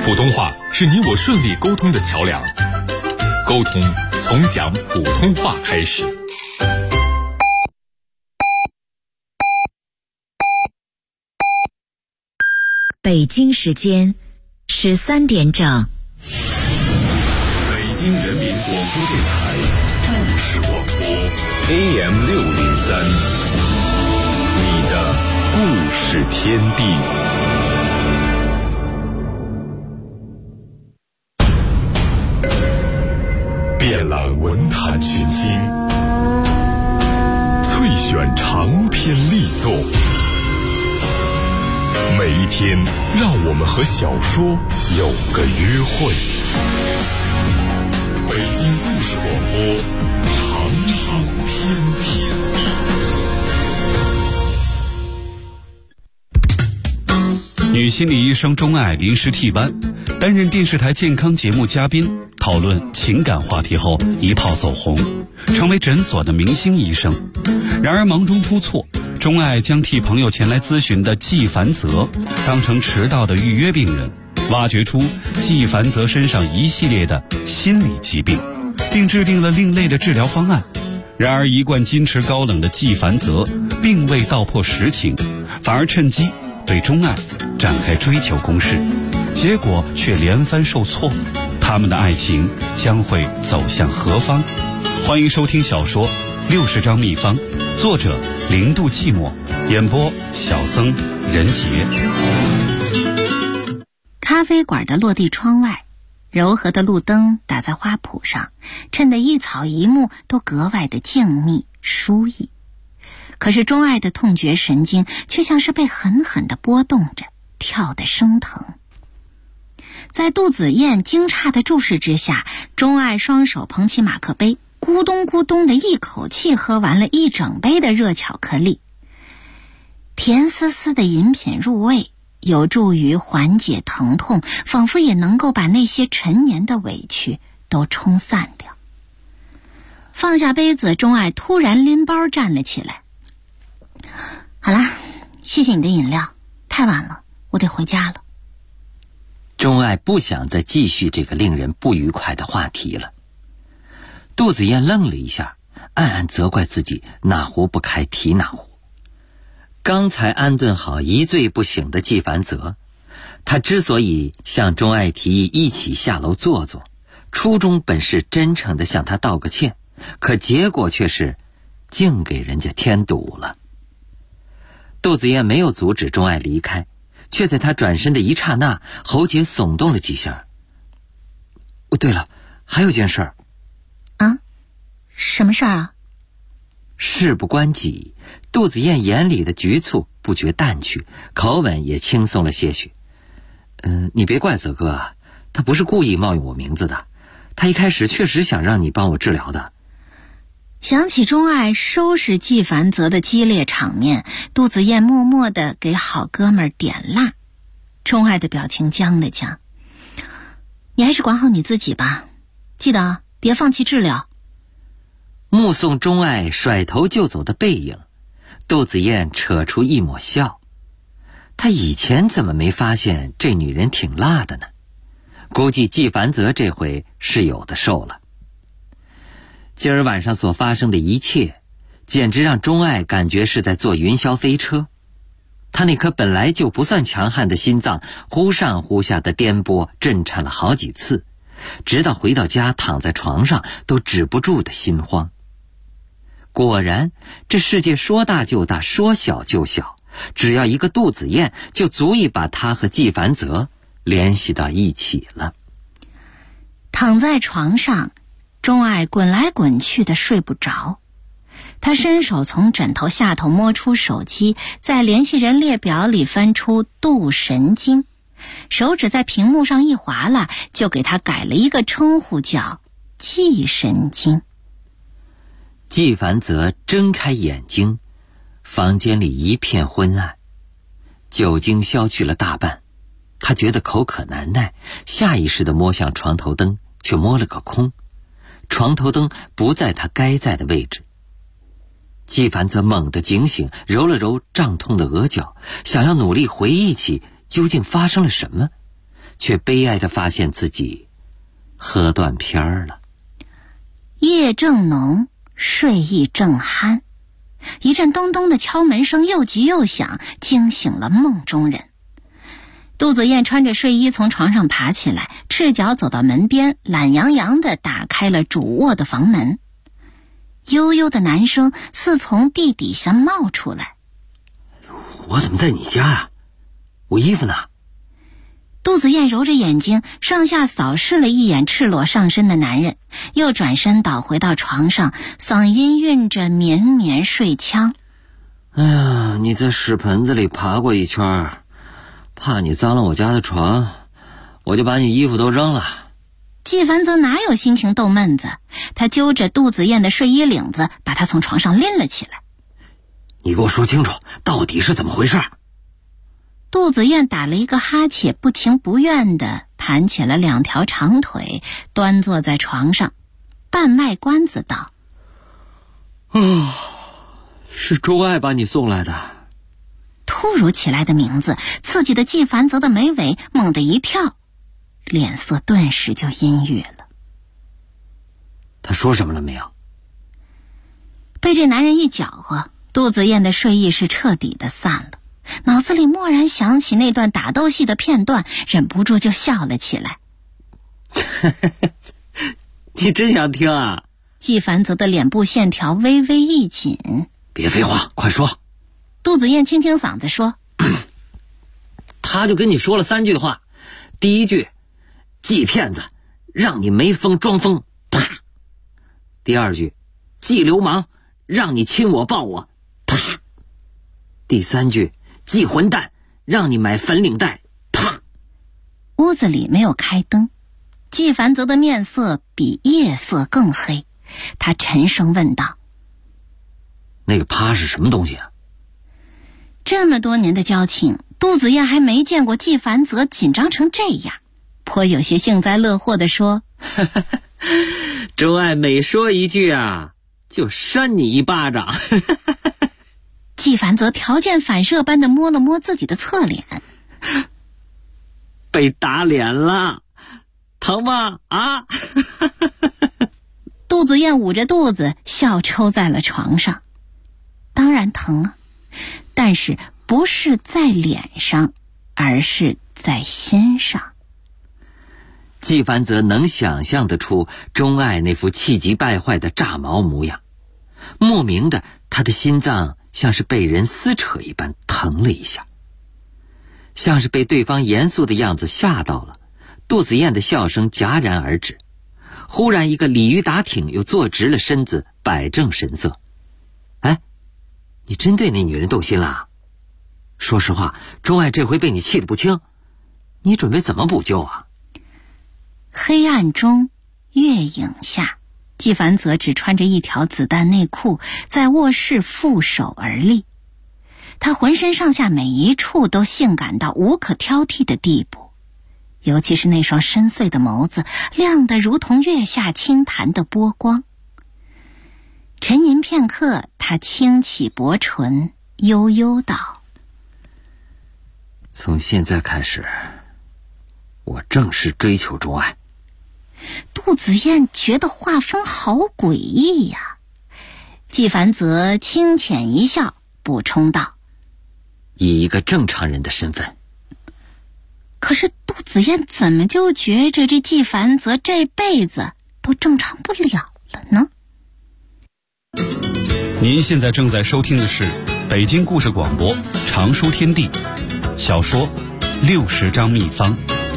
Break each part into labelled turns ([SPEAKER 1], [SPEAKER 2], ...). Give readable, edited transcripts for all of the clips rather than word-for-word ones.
[SPEAKER 1] 普通话是你我顺利沟通的桥梁，沟通从讲普通话开始。
[SPEAKER 2] 北京时间13点整。
[SPEAKER 1] 北京人民广播电台故事广播 AM603，你的故事天地。遍览文坛群星，萃选长篇力作。每一天，让我们和小说有个约会。北京故事广播，长寿天地。
[SPEAKER 3] 女心理医生钟爱临时替班，担任电视台健康节目嘉宾，讨论情感话题后一炮走红，成为诊所的明星医生。然而忙中出错，钟爱将替朋友前来咨询的纪凡泽当成迟到的预约病人，挖掘出纪凡泽身上一系列的心理疾病，并制定了另类的治疗方案。然而一贯矜持高冷的纪凡泽并未道破实情，反而趁机对钟爱展开追求攻势，结果却连番受挫。他们的爱情将会走向何方？欢迎收听小说《60张秘方》，作者0度寂寞，演播小曾、任杰。
[SPEAKER 4] 咖啡馆的落地窗外，柔和的路灯打在花圃上，衬得一草一木都格外的静谧舒逸。可是钟爱的痛觉神经却像是被狠狠地拨动着，跳得生疼。在杜子燕惊诧的注视之下，钟爱双手捧起马克杯，咕咚咕咚的一口气喝完了一整杯的热巧克力。甜丝丝的饮品入味，有助于缓解疼痛，仿佛也能够把那些陈年的委屈都冲散掉。放下杯子，钟爱突然拎包站了起来。好啦，谢谢你的饮料，太晚了，我得回家了。
[SPEAKER 5] 钟爱不想再继续这个令人不愉快的话题了。杜子燕愣了一下，暗暗责怪自己哪壶不开提哪壶。刚才安顿好一醉不醒的纪凡泽，他之所以向钟爱提议一起下楼坐坐，初衷本是真诚地向他道个歉，可结果却是净给人家添堵了。杜子燕没有阻止钟爱离开，却在他转身的一刹那，喉结耸动了几下。对了，还有件事儿。
[SPEAKER 4] 啊？什么事儿啊？
[SPEAKER 5] 事不关己，杜子燕眼里的局促不觉淡去，口吻也轻松了些许。你别怪泽哥啊，他不是故意冒用我名字的，他一开始确实想让你帮我治疗的。
[SPEAKER 4] 想起钟爱收拾纪凡泽的激烈场面，杜子燕默默地给好哥们儿点蜡。钟爱的表情僵了僵。你还是管好你自己吧，记得别放弃治疗。
[SPEAKER 5] 目送钟爱甩头就走的背影，杜子燕扯出一抹笑。她以前怎么没发现这女人挺辣的呢？估计纪凡泽这回是有的受了。今儿晚上所发生的一切，简直让钟爱感觉是在坐云霄飞车。他那颗本来就不算强悍的心脏，忽上忽下的颠簸震颤了好几次，直到回到家躺在床上都止不住的心慌。果然，这世界说大就大，说小就小，只要一个杜子燕，就足以把他和纪凡泽联系到一起了。
[SPEAKER 4] 躺在床上，钟爱滚来滚去的睡不着。他伸手从枕头下头摸出手机，在联系人列表里翻出杜神经，手指在屏幕上一划拉，就给他改了一个称呼，叫纪神经。
[SPEAKER 5] 纪凡泽睁开眼睛，房间里一片昏暗，酒精消去了大半，他觉得口渴难耐，下意识地摸向床头灯，却摸了个空。床头灯不在他该在的位置。纪凡泽猛地警醒，揉了揉胀痛的额角，想要努力回忆起究竟发生了什么， 却悲哀地发现自己喝断片儿了。
[SPEAKER 4] 夜正浓，睡意正酣，一阵咚咚的敲门声又急又响，惊醒了梦中人。杜子燕穿着睡衣从床上爬起来，赤脚走到门边，懒洋洋地打开了主卧的房门。悠悠的男声似从地底下冒出来：
[SPEAKER 5] 我怎么在你家啊？我衣服呢？
[SPEAKER 4] 杜子燕揉着眼睛，上下扫视了一眼赤裸上身的男人，又转身倒回到床上，嗓音蕴着绵绵睡腔：
[SPEAKER 5] 哎呀，你在屎盆子里爬过一圈，怕你脏了我家的床，我就把你衣服都扔了。
[SPEAKER 4] 纪凡则哪有心情逗闷子，他揪着杜子燕的睡衣领子，把她从床上拎了起来。
[SPEAKER 5] 你给我说清楚，到底是怎么回事？
[SPEAKER 4] 杜子燕打了一个哈欠，不情不愿地盘起了2条长腿，端坐在床上，半卖关子道：
[SPEAKER 5] 是钟爱把你送来的。
[SPEAKER 4] 突如其来的名字刺激的纪凡泽的眉尾猛地一跳，脸色顿时就阴郁了。
[SPEAKER 5] 他说什么了没有？
[SPEAKER 4] 被这男人一搅和，杜子燕的睡意是彻底的散了，脑子里蓦然想起那段打斗戏的片段，忍不住就笑了起来。
[SPEAKER 5] 你真想听啊？
[SPEAKER 4] 纪凡泽的脸部线条微微一紧。
[SPEAKER 5] 别废话，快说。
[SPEAKER 4] 杜子燕清清嗓子说：
[SPEAKER 5] 他就跟你说了3句话。第一句，季骗子，让你没疯装疯，啪。第二句，季流氓，让你亲我抱我，啪。第3句，季混蛋，让你买粉领带，啪。
[SPEAKER 4] 屋子里没有开灯，纪凡泽的面色比夜色更黑，他沉声问道：
[SPEAKER 5] 那个啪是什么东西啊？
[SPEAKER 4] 这么多年的交情，杜子燕还没见过纪凡泽紧张成这样，颇有些幸灾乐祸地说：
[SPEAKER 5] 钟爱每说一句啊，就扇你一巴掌。
[SPEAKER 4] 纪凡泽条件反射般地摸了摸自己的侧脸，
[SPEAKER 5] 被打脸了，疼吗？啊！
[SPEAKER 4] 杜子燕捂着肚子笑抽在了床上。当然疼啊，但是不是在脸上，而是在心上。
[SPEAKER 5] 纪凡泽能想象得出钟爱那副气急败坏的炸毛模样，莫名的他的心脏像是被人撕扯一般疼了一下，像是被对方严肃的样子吓到了。杜子燕的笑声戛然而止，忽然一个鲤鱼打挺，又坐直了身子，摆正神色。哎，你真对那女人动心了？说实话，钟爱这回被你气得不轻，你准备怎么补救啊？
[SPEAKER 4] 黑暗中，月影下，纪凡泽只穿着一条子弹内裤，在卧室负手而立。他浑身上下每一处都性感到无可挑剔的地步，尤其是那双深邃的眸子，亮得如同月下清潭的波光。沉吟片刻，他轻启薄唇，悠悠道：
[SPEAKER 5] 从现在开始，我正式追求钟爱。
[SPEAKER 4] 杜子燕觉得画风好诡异呀。纪凡泽轻浅一笑，补充道：
[SPEAKER 5] 以一个正常人的身份。
[SPEAKER 4] 可是杜子燕怎么就觉着这纪凡泽这辈子都正常不了了呢？
[SPEAKER 3] 您现在正在收听的是北京故事广播常书天地小说60张秘方。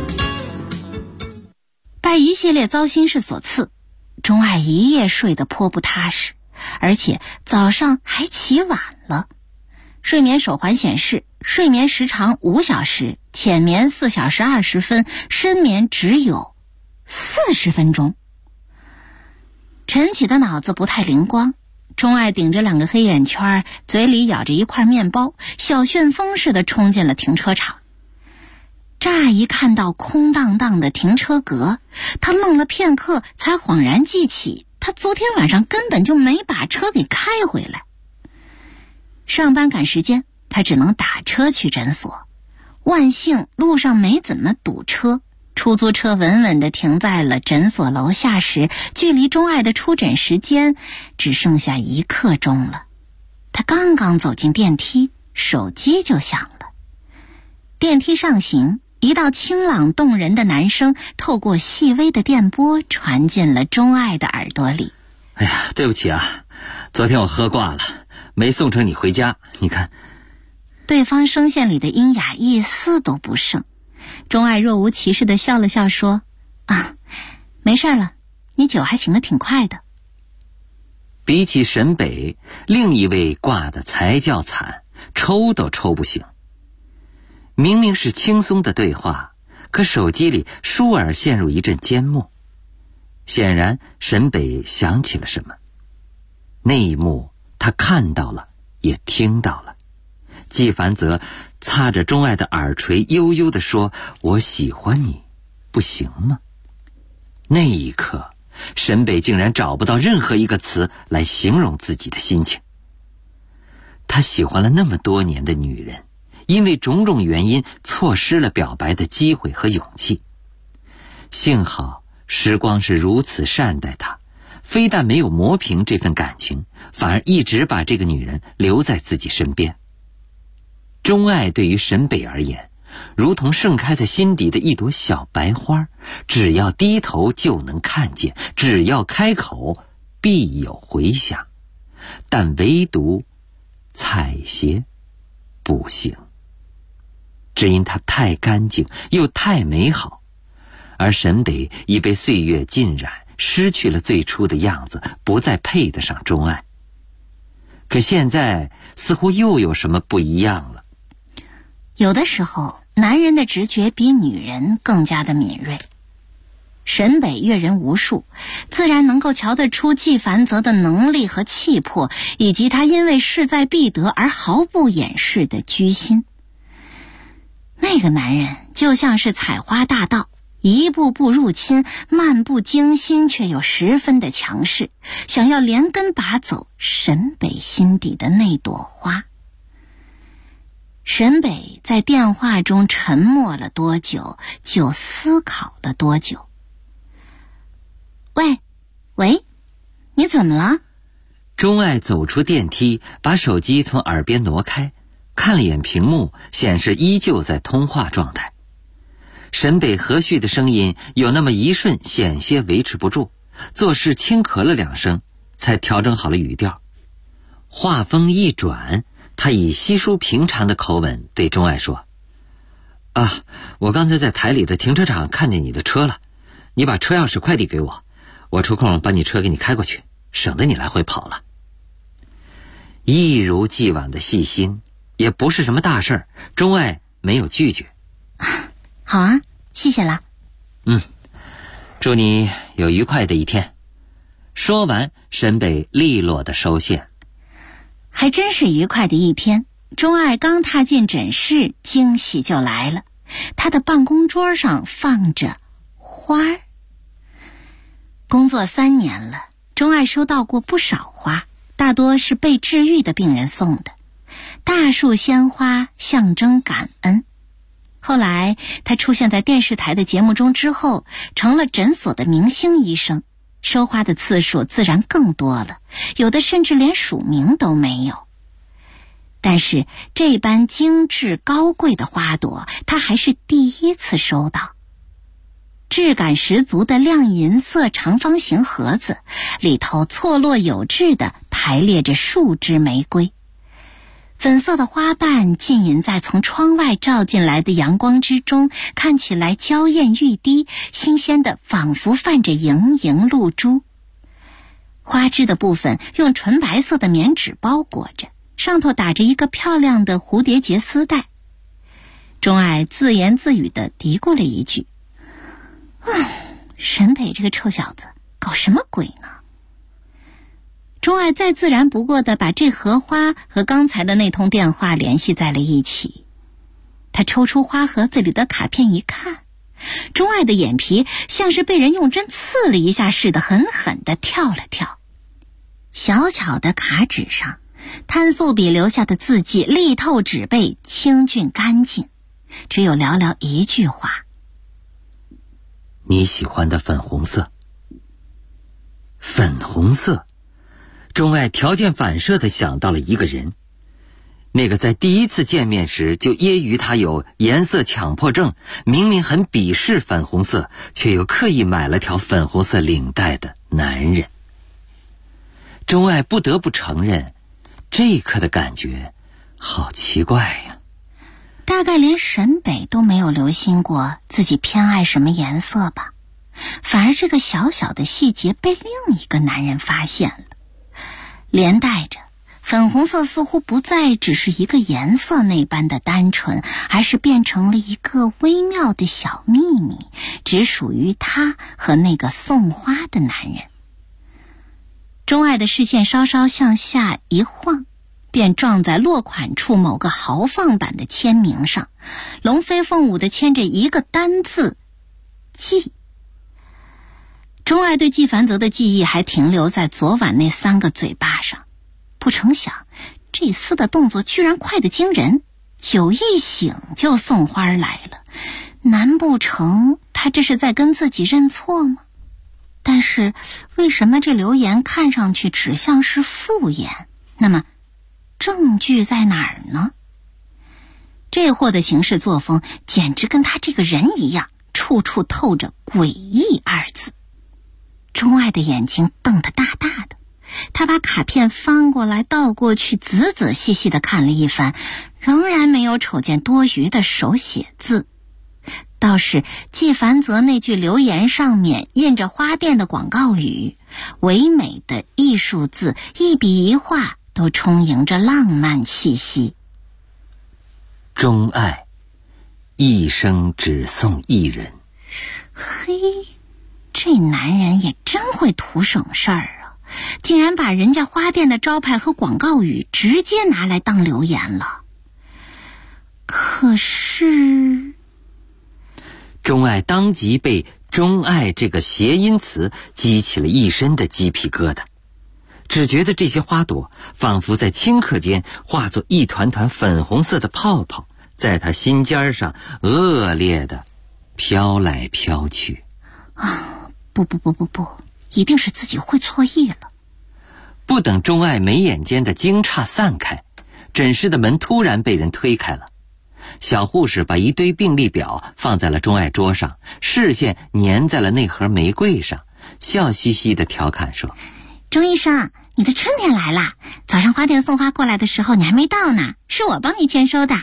[SPEAKER 4] 拜一系列糟心事所赐，钟爱一夜睡得颇不踏实，而且早上还起晚了。睡眠手环显示，睡眠时长5小时，浅眠4小时20分，深眠只有40分钟。陈启的脑子不太灵光，钟爱顶着2个黑眼圈，嘴里咬着一块面包，小旋风似的冲进了停车场。乍一看到空荡荡的停车格，他愣了片刻，才恍然记起他昨天晚上根本就没把车给开回来。上班赶时间，他只能打车去诊所。万幸路上没怎么堵车， 出租车稳稳地停在了诊所楼下时，距离钟爱的出诊时间只剩下1刻钟了。他刚刚走进电梯，手机就响了。电梯上行，一道清朗动人的男声透过细微的电波传进了钟爱的耳朵里。
[SPEAKER 5] 哎呀，对不起啊，昨天我喝挂了，没送成你回家，你看。
[SPEAKER 4] 对方声线里的阴雅一丝都不剩。钟爱若无其事地笑了笑说：啊，没事了，你酒还醒得挺快的。
[SPEAKER 5] 比起沈北，另一位挂得才叫惨，抽都抽不醒。明明是轻松的对话，可手机里倏尔陷入一阵缄默。显然沈北想起了什么，那一幕他看到了，也听到了。纪凡泽擦着钟爱的耳垂，悠悠地说：我喜欢你，不行吗？那一刻，沈北竟然找不到任何一个词来形容自己的心情。他喜欢了那么多年的女人，因为种种原因错失了表白的机会和勇气。幸好时光是如此善待他，非但没有磨平这份感情，反而一直把这个女人留在自己身边。钟爱对于沈北而言，如同盛开在心底的一朵小白花，只要低头就能看见，只要开口必有回响，但唯独采撷不行，只因它太干净又太美好，而沈北已被岁月浸染，失去了最初的样子，不再配得上钟爱。可现在似乎又有什么不一样了。
[SPEAKER 4] 有的时候，男人的直觉比女人更加的敏锐。沈北阅人无数，自然能够瞧得出纪凡泽的能力和气魄，以及他因为势在必得而毫不掩饰的居心。那个男人就像是采花大盗，一步步入侵，漫不经心却又十分的强势，想要连根拔走沈北心底的那朵花。沈北在电话中沉默了多久，就思考了多久。喂，你怎么了？
[SPEAKER 5] 钟爱走出电梯，把手机从耳边挪开，看了眼屏幕，显示依旧在通话状态。沈北和煦的声音有那么一瞬险些维持不住，做事轻咳了2声，才调整好了语调。话锋一转，他以稀疏平常的口吻对钟爱说：啊，我刚才在台里的停车场看见你的车了，你把车钥匙快递给我，我抽空把你车给你开过去，省得你来回跑了。一如既往的细心，也不是什么大事儿，钟爱没有拒绝。
[SPEAKER 4] 好啊，谢谢啦。
[SPEAKER 5] 祝你有愉快的一天。说完，沈北利落的收线。
[SPEAKER 4] 还真是愉快的一天。钟爱刚踏进诊室，惊喜就来了。他的办公桌上放着花儿。工作3年了，钟爱收到过不少花，大多是被治愈的病人送的。大束鲜花象征感恩。后来他出现在电视台的节目中之后，成了诊所的明星医生，收花的次数自然更多了，有的甚至连署名都没有。但是这般精致高贵的花朵，他还是第一次收到。质感十足的亮银色长方形盒子，里头错落有致地排列着数枝玫瑰。粉色的花瓣浸淫在从窗外照进来的阳光之中，看起来娇艳欲滴，新鲜的仿佛泛着莹莹露珠。花枝的部分用纯白色的棉纸包裹着，上头打着一个漂亮的蝴蝶结丝带。钟爱自言自语地嘀咕了一句：沈北这个臭小子搞什么鬼呢？钟爱再自然不过地把这盒花和刚才的那通电话联系在了一起。他抽出花盒子里的卡片一看，钟爱的眼皮像是被人用针刺了一下似的，狠狠地跳了跳。小巧的卡纸上，摊素笔留下的字迹力透纸背，清俊干净，只有寥寥一句话：
[SPEAKER 5] 你喜欢的粉红色。粉红色，钟爱条件反射地想到了一个人，那个在第一次见面时就揶揄他有颜色强迫症，明明很鄙视粉红色，却又刻意买了条粉红色领带的男人。钟爱不得不承认，这一刻的感觉好奇怪呀。
[SPEAKER 4] 大概连沈北都没有留心过自己偏爱什么颜色吧，反而这个小小的细节被另一个男人发现了，连带着粉红色似乎不再只是一个颜色那般的单纯，而是变成了一个微妙的小秘密，只属于他和那个送花的男人。钟爱的视线稍稍向下一晃，便撞在落款处某个豪放版的签名上，龙飞凤舞地签着一个单字季。钟爱对季凡泽的记忆还停留在昨晚那3个嘴巴上，不成想这厮的动作居然快得惊人，酒一醒就送花来了，难不成他这是在跟自己认错吗？但是为什么这留言看上去只像是敷衍？那么证据在哪儿呢？这货的行事作风简直跟他这个人一样，处处透着诡异2字。钟爱的眼睛瞪得大大的，他把卡片翻过来倒过去，仔仔细细地看了一番，仍然没有瞅见多余的手写字。倒是季凡泽那句留言上面印着花店的广告语，唯美的艺术字，一笔一画都充盈着浪漫气息。
[SPEAKER 5] 钟爱，一生只送一人。
[SPEAKER 4] 嘿，这男人也真会图省事儿啊，竟然把人家花店的招牌和广告语直接拿来当留言了。可是
[SPEAKER 5] 钟爱当即被钟爱这个谐音词激起了一身的鸡皮疙瘩，只觉得这些花朵仿佛在顷刻间化作一团团粉红色的泡泡，在他心尖上恶劣的飘来飘去。
[SPEAKER 4] 不，一定是自己会错意了。
[SPEAKER 5] 不等钟爱眉眼间的惊诧散开，诊室的门突然被人推开了。小护士把一堆病历表放在了钟爱桌上，视线粘在了那盒玫瑰上，笑嘻嘻地调侃说：
[SPEAKER 4] 钟医生，你的春天来啦！早上花店送花过来的时候你还没到呢，是我帮你签收的。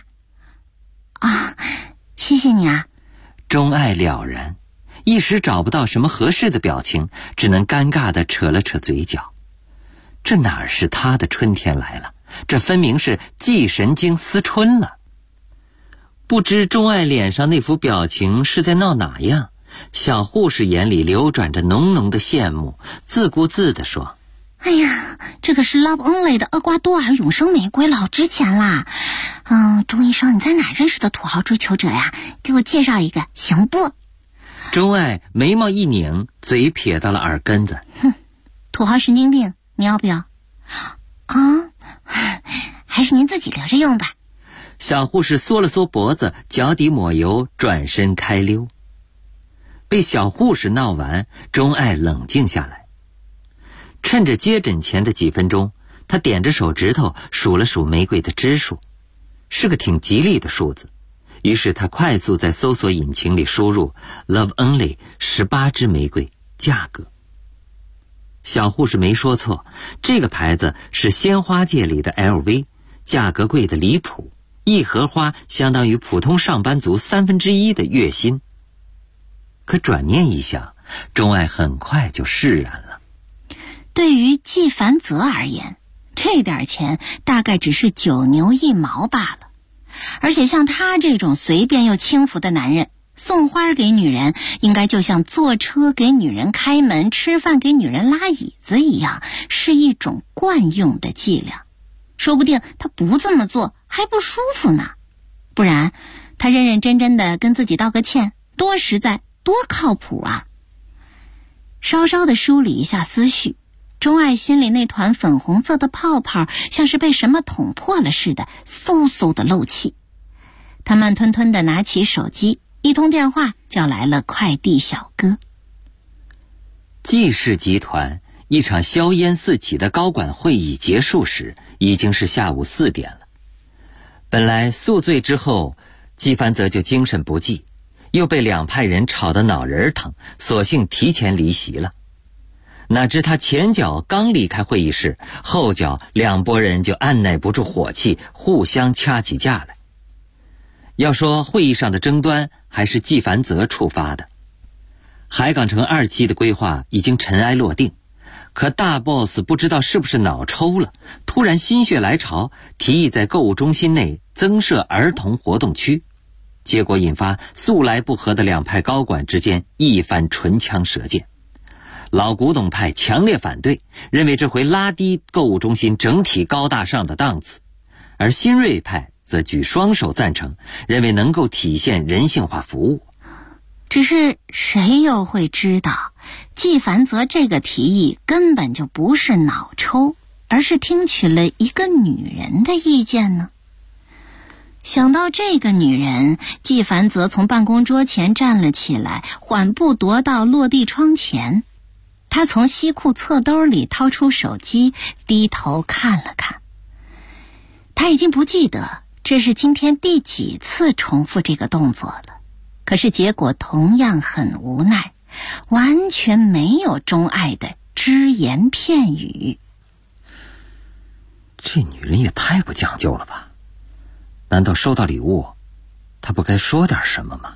[SPEAKER 4] 谢谢你啊。
[SPEAKER 5] 钟爱了然，一时找不到什么合适的表情，只能尴尬地扯了扯嘴角。这哪是他的春天来了，这分明是季神经思春了。不知钟爱脸上那副表情是在闹哪样，小护士眼里流转着浓浓的羡慕，自顾自地说：
[SPEAKER 4] 哎呀，这个是 Love Only 的厄瓜多尔永生玫瑰，老值钱啦。钟医生，你在哪认识的土豪追求者呀？给我介绍一个行不？
[SPEAKER 5] 钟爱眉毛一拧，嘴撇到了耳根子。
[SPEAKER 4] 土豪神经病，你要不要？还是您自己留着用吧。
[SPEAKER 5] 小护士缩了缩脖子，脚底抹油，转身开溜。被小护士闹完，钟爱冷静下来。趁着接诊前的几分钟，他点着手指头数了数玫瑰的支数，是个挺吉利的数字。于是他快速在搜索引擎里输入 Love Only 18支玫瑰，价格。小护士没说错，这个牌子是鲜花界里的 LV， 价格贵的离谱，一盒花相当于普通上班族1/3的月薪。可转念一想，钟爱很快就释然了。
[SPEAKER 4] 对于季凡泽而言，这点钱大概只是9牛1毛罢了。而且像他这种随便又轻浮的男人，送花给女人应该就像坐车给女人开门，吃饭给女人拉椅子一样，是一种惯用的伎俩。说不定他不这么做还不舒服呢。不然他认认真真的跟自己道个歉，多实在多靠谱啊。稍稍的梳理一下思绪，钟爱心里那团粉红色的泡泡像是被什么捅破了似的，嗖嗖的漏气。他慢吞吞地拿起手机， 一通电话叫来了快递小哥。
[SPEAKER 5] 季氏集团一场硝烟四起的高管会议结束时，已经是下午4点了。本来宿醉之后，季凡泽就精神不济，又被两派人吵得脑仁疼，索性提前离席了。哪知他前脚刚离开会议室，后脚两拨人就按耐不住火气，互相掐起架来。要说会议上的争端还是季凡泽触发的。海港城2期的规划已经尘埃落定，可大 boss 不知道是不是脑抽了，突然心血来潮，提议在购物中心内增设儿童活动区，结果引发素来不和的两派高管之间一番唇枪舌剑。老古董派强烈反对，认为这会拉低购物中心整体高大上的档次，而新锐派则举双手赞成，认为能够体现人性化服务。
[SPEAKER 4] 只是谁又会知道，季凡泽这个提议根本就不是脑抽，而是听取了一个女人的意见呢？想到这个女人，季凡泽从办公桌前站了起来，缓步踱到落地窗前。他从西裤侧兜里掏出手机，低头看了看。他已经不记得这是今天第几次重复这个动作了，可是结果同样很无奈，完全没有钟爱的只言片语。
[SPEAKER 5] 这女人也太不讲究了吧？难道收到礼物，她不该说点什么吗？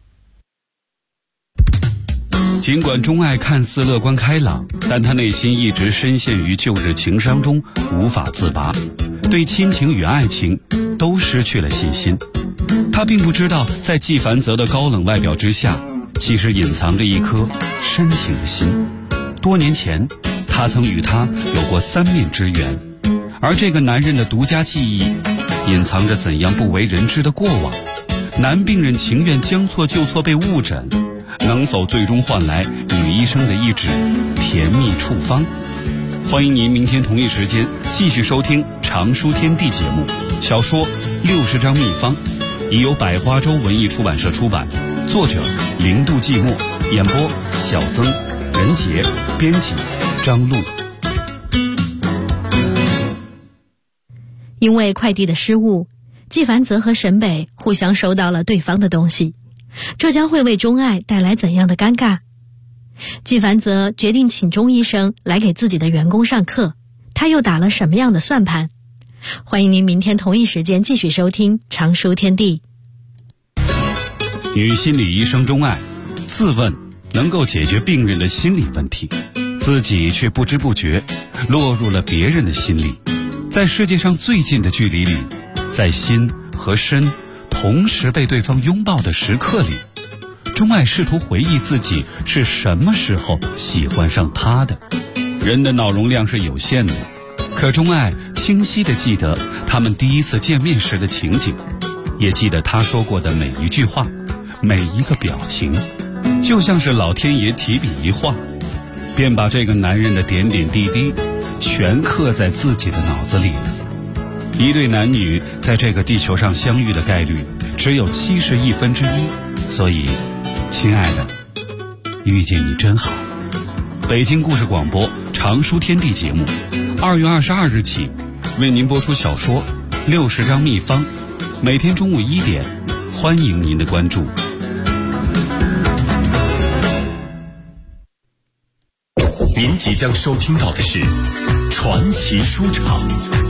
[SPEAKER 3] 尽管钟爱看似乐观开朗，但他内心一直深陷于旧日情伤中无法自拔，对亲情与爱情都失去了信心。他并不知道，在季凡泽的高冷外表之下，其实隐藏着一颗深情的心。多年前，他曾与他有过3面之缘，而这个男人的独家记忆，隐藏着怎样不为人知的过往。男病人情愿将错就错被误诊，能否最终换来女医生的一纸甜蜜处方？欢迎您明天同一时间继续收听常书天地节目，小说60张秘方，已由百花洲文艺出版社出版，作者零度寂寞，演播小曾、任杰，编辑张璐。
[SPEAKER 6] 因为快递的失误，季凡泽和沈北互相收到了对方的东西，这将会为钟爱带来怎样的尴尬？季凡泽决定请钟医生来给自己的员工上课，他又打了什么样的算盘？欢迎您明天同一时间继续收听常书天地。
[SPEAKER 3] 女心理医生钟爱自问能够解决病人的心理问题，自己却不知不觉落入了别人的心里。在世界上最近的距离里，在心和身同时被对方拥抱的时刻里，钟爱试图回忆自己是什么时候喜欢上他的。人的脑容量是有限的，可钟爱清晰地记得他们第一次见面时的情景，也记得他说过的每一句话，每一个表情，就像是老天爷提笔一画，便把这个男人的点点滴滴全刻在自己的脑子里了。一对男女在这个地球上相遇的概率只有1/71，所以亲爱的，遇见你真好。北京故事广播常书天地节目2月22日起为您播出小说60张秘方，每天中午1点，欢迎您的关注。
[SPEAKER 1] 您即将收听到的是传奇书场。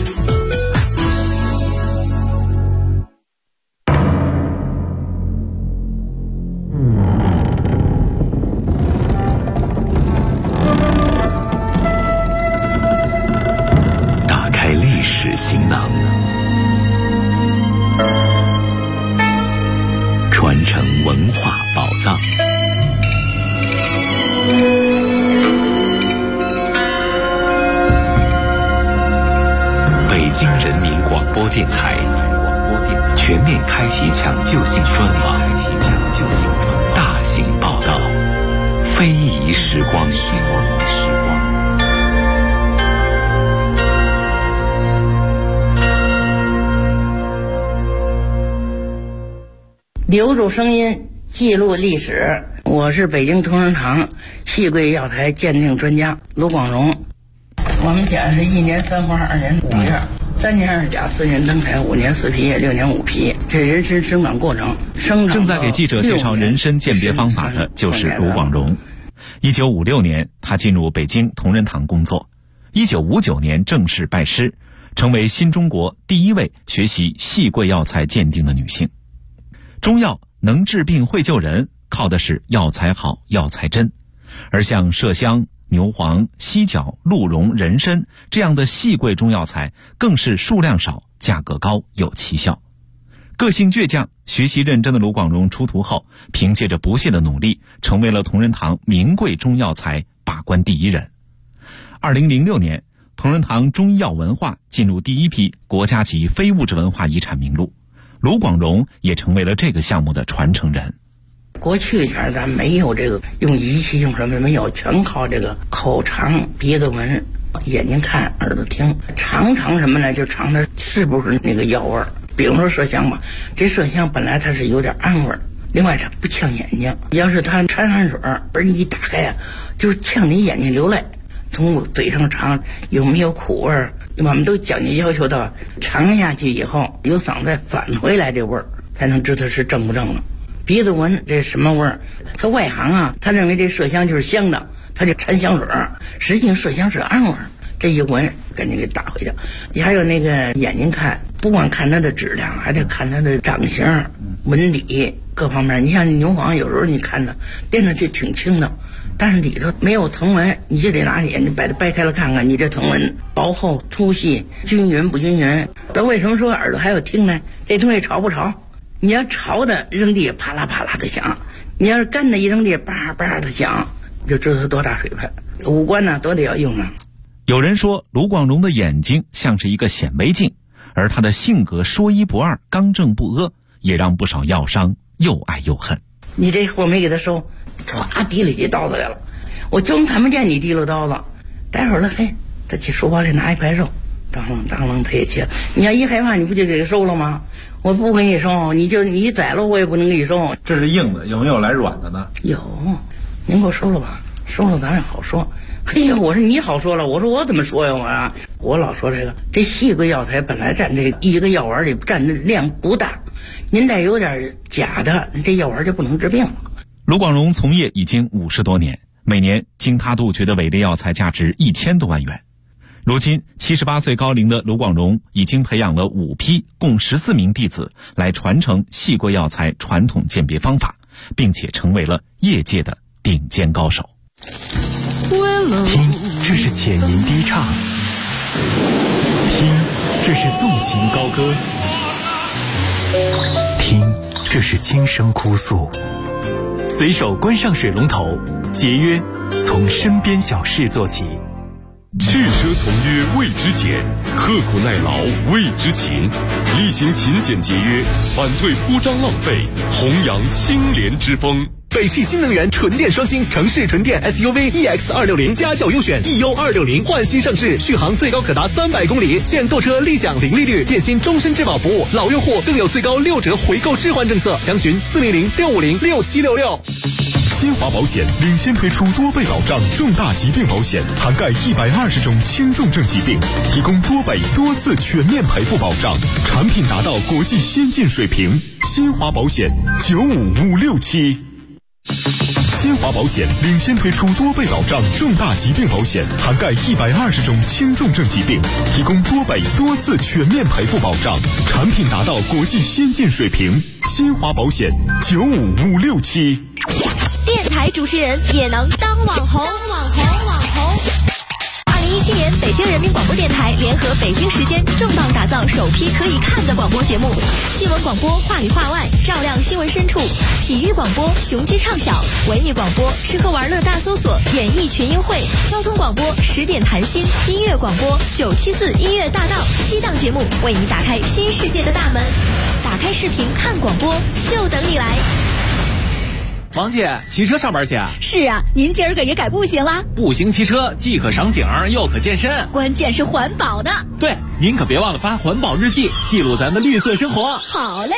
[SPEAKER 1] 打开历史行囊，传承文化宝藏。北京人民广播电台全面开启抢救性专访，大型报道，非遗时光。
[SPEAKER 7] 留住声音， 记录历史。我是北京同仁堂细桂药材鉴定专家卢广荣。我们家是1年3花2年5叶，3年2甲4年灯台5年4皮叶6年5皮，这人参生长过程。
[SPEAKER 8] 正在给记者介绍人参鉴别方法的就是卢广荣。1956年，他进入北京同仁堂工作。1959年正式拜师，成为新中国第一位学习细桂药材鉴定的女性。中药能治病会救人，靠的是药材好、药材真。而像麝香、牛黄、犀角、鹿茸、人参这样的细桂中药材，更是数量少、价格高、有奇效。个性倔强、学习认真的卢广荣出徒后，凭借着不懈的努力，成为了同仁堂名贵中药材把关第一人。2006年，同仁堂中医药文化进入第一批国家级非物质文化遗产名录，卢广荣也成为了这个项目的传承人。
[SPEAKER 7] 过去以前咱没有这个用仪器用什么没有，全靠这个口尝、鼻子闻、眼睛看、耳朵听，尝什么呢？就尝它是不是那个药味儿。比如说麝香吧，这麝香本来它是有点暗味儿，另外它不呛眼睛。要是它掺汗水，而你一打开啊，就呛你眼睛流泪。从嘴上尝有没有苦味儿，我们都讲究要求到尝下去以后，有嗓子再返回来这味儿，才能知道是正不正了。鼻子闻这什么味儿？他外行啊，他认为这麝香就是香的，他就掺香水，实际上麝香是暗味儿。这一闻赶紧给打回去。你还有那个眼睛看，不光看它的质量，还得看它的长形、纹理各方面。你像牛黄，有时候你看它掂着就挺轻的，但是里头没有藤纹，你就得拿眼睛把它掰开了看看，你这藤纹薄厚、粗细、均匀不均匀。但为什么说耳朵还要听呢？这东西潮不潮？你要潮的扔地啪啦啪啦的响，你要是干的一扔地叭叭的响，就知道它多大水分。五官呢都得要用啊。
[SPEAKER 8] 有人说卢广荣的眼睛像是一个显微镜，而他的性格说一不二、刚正不阿，也让不少药商又爱又恨。
[SPEAKER 7] 你这货没给他收，唰提了起刀子来了，我就看不见你提溜刀子。待会儿了，嘿，他去书包里拿一块肉，当啷他也切。你要一害怕，你不就给他收了吗？我不给你收，你宰了我也不能给你收。
[SPEAKER 9] 这是硬的，有没有来软的呢？
[SPEAKER 7] 有，您给我收了吧，收了咱也好说。嘿呀，我说你好说了，我说我怎么说呀我老说这细桂药材本来占这一个药丸里占的量不大，您再有点假的，这药丸就不能治病了。
[SPEAKER 8] 卢广荣从业已经50多年，每年经他杜绝的伪劣药材价值1000多万元。如今78岁高龄的卢广荣已经培养了5批共14名弟子来传承细桂药材传统鉴别方法，并且成为了业界的顶尖高手。
[SPEAKER 10] 听，这是浅吟低唱；听，这是纵情高歌；听，这是轻声哭诉。随手关上水龙头，节约从身边小事做起。
[SPEAKER 1] 去奢从约谓之俭，刻苦耐劳谓之勤，厉行勤俭节约，反对铺张浪费，弘扬清廉之风。
[SPEAKER 10] 北汽新能源纯电双星城市纯电 SUV EX260家轿优选 EU260换新上市，续航最高可达300公里，现购车立享零利率，电信终身质保服务，老用户更有最高6折回购置换政策，详询400-650-6766。
[SPEAKER 11] 新华保险领先推出多倍保障重大疾病保险，涵盖120种轻重症疾病，提供多倍多次全面赔付保障，产品达到国际先进水平。新华保险95567。新华保险领先推出多倍保障重大疾病保险，涵盖120种轻重症疾病，提供多倍多次全面赔付保障，产品达到国际先进水平。新华保险95567。
[SPEAKER 12] 电台主持人也能当网红。2017年，北京人民广播电台联合北京时间重磅打造首批可以看的广播节目：新闻广播话里话外，照亮新闻深处；体育广播雄鸡唱晓；文艺广播吃喝玩乐大搜索，演艺群英会；交通广播10点谈心；音乐广播974音乐大道。7档节目为你打开新世界的大门。打开视频看广播，就等你来。
[SPEAKER 13] 王姐，骑车上班去啊？
[SPEAKER 12] 是啊，您今儿个也改步行啦？
[SPEAKER 13] 步行骑车既可赏景又可健身，
[SPEAKER 12] 关键是环保的。
[SPEAKER 13] 对，您可别忘了发环保日记，记录咱们绿色生活。
[SPEAKER 12] 好嘞。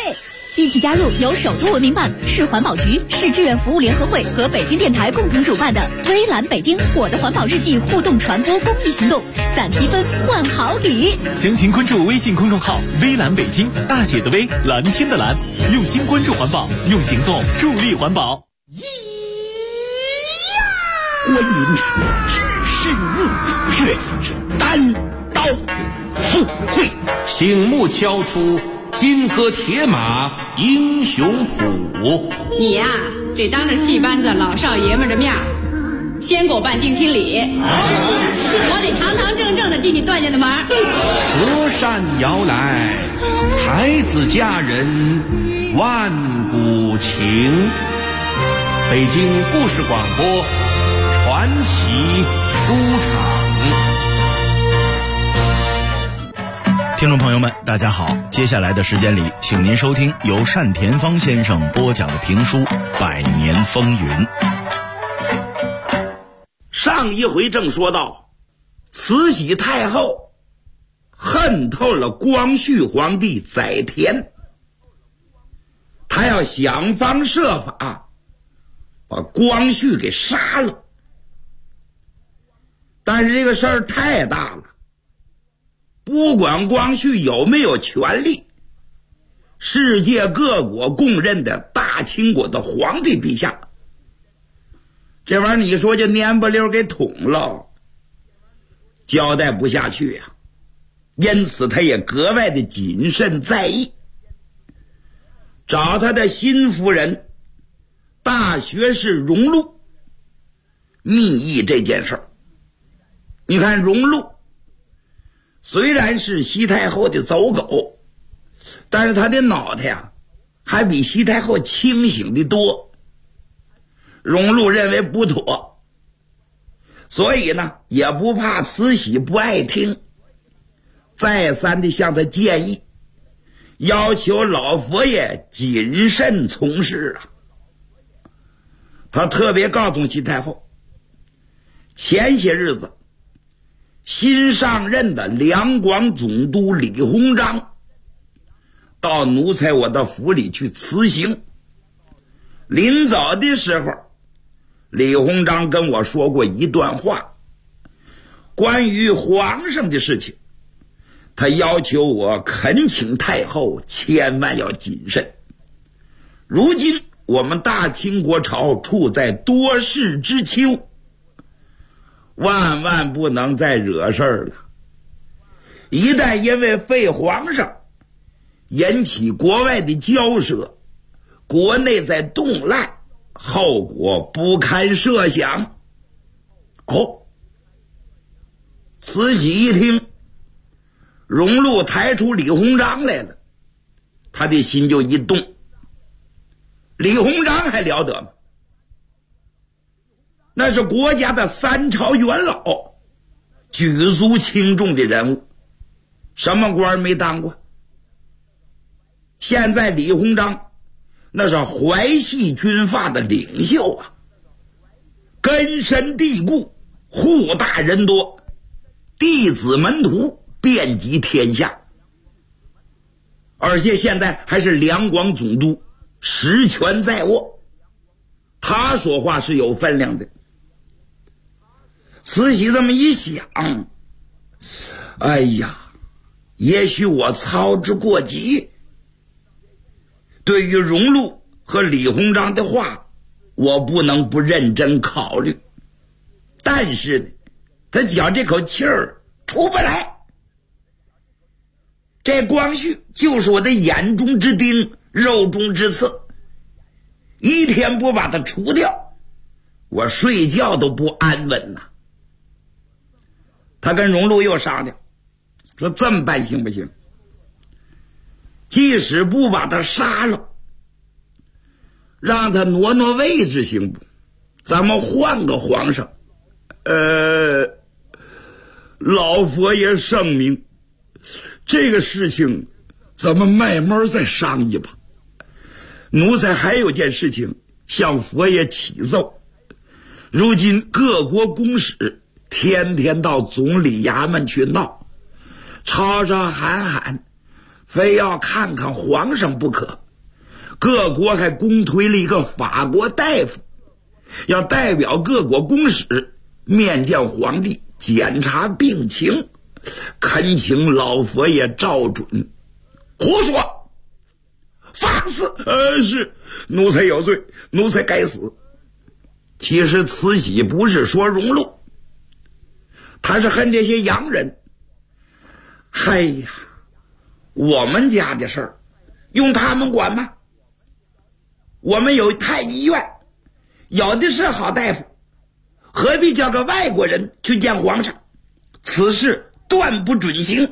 [SPEAKER 12] 一起加入由首都文明办、市环保局、市志愿服务联合会和北京电台共同主办的微蓝北京我的环保日记互动传播公益行动，攒积分换好礼。
[SPEAKER 10] 详情关注微信公众号微蓝北京，大写的微，蓝天的蓝，用心关注环保，用行动助力环保。
[SPEAKER 14] 观音是木，却是单刀赴会。
[SPEAKER 15] 醒目敲出金戈铁马英雄谱。
[SPEAKER 16] 你呀，得当着戏班子老少爷们的面先给我办定亲礼，我得堂堂正正的进你段家的门。
[SPEAKER 15] 隔山遥来，才子佳人万古情。北京故事广播传奇书场。
[SPEAKER 17] 听众朋友们，大家好，接下来的时间里，请您收听由单田芳先生播讲的评书《百年风云》。
[SPEAKER 14] 上一回正说到，慈禧太后恨透了光绪皇帝载湉，他要想方设法把光绪给杀了。但是这个事儿太大了，不管光绪有没有权利，世界各国公认的大清国的皇帝陛下，这玩意儿你说就蔫不溜给捅了，交代不下去呀。因此他也格外的谨慎在意，找他的新夫人大学士荣禄密议这件事儿。你看荣禄虽然是西太后的走狗，但是他的脑袋呀还比西太后清醒的多。荣禄认为不妥，所以呢也不怕慈禧不爱听，再三的向他建议，要求老佛爷谨慎从事啊。他特别告诉西太后，前些日子新上任的两广总督李鸿章到奴才我的府里去辞行，临走的时候，李鸿章跟我说过一段话，关于皇上的事情，他要求我恳请太后千万要谨慎。如今我们大清国朝处在多事之秋，万万不能再惹事儿了。一旦因为废皇上引起国外的交涉，国内在动乱，后果不堪设想。慈禧一听荣禄抬出李鸿章来了，他的心就一动。李鸿章还了得吗？那是国家的三朝元老，举足轻重的人物，什么官没当过。现在李鸿章那是淮系军阀的领袖啊，根深蒂固，户大人多，弟子门徒遍及天下，而且现在还是两广总督，实权在握，他说话是有分量的。慈禧这么一想，哎呀，也许我操之过急，对于荣禄和李鸿章的话，我不能不认真考虑。但是呢，他觉这口气儿出不来。这光绪就是我的眼中之钉，肉中之刺，一天不把他除掉，我睡觉都不安稳呐。他跟荣禄又商量，说这么办行不行？即使不把他杀了，让他挪挪位置行不？咱们换个皇上。老佛爷圣明，这个事情咱们慢慢再商议吧。奴才还有件事情向佛爷启奏，如今各国公使天天到总理衙门去闹，吵吵喊喊，非要看看皇上不可。 各国还公推了一个法国大夫，要代表各国公使面见皇帝检查病情，恳请老佛爷照准。胡说，放肆！是奴才有罪，奴才该死。其实慈禧不是说荣禄，他是恨这些洋人。哎呀，我们家的事儿用他们管吗？我们有太医院，有的是好大夫，何必叫个外国人去见皇上？此事断不准行。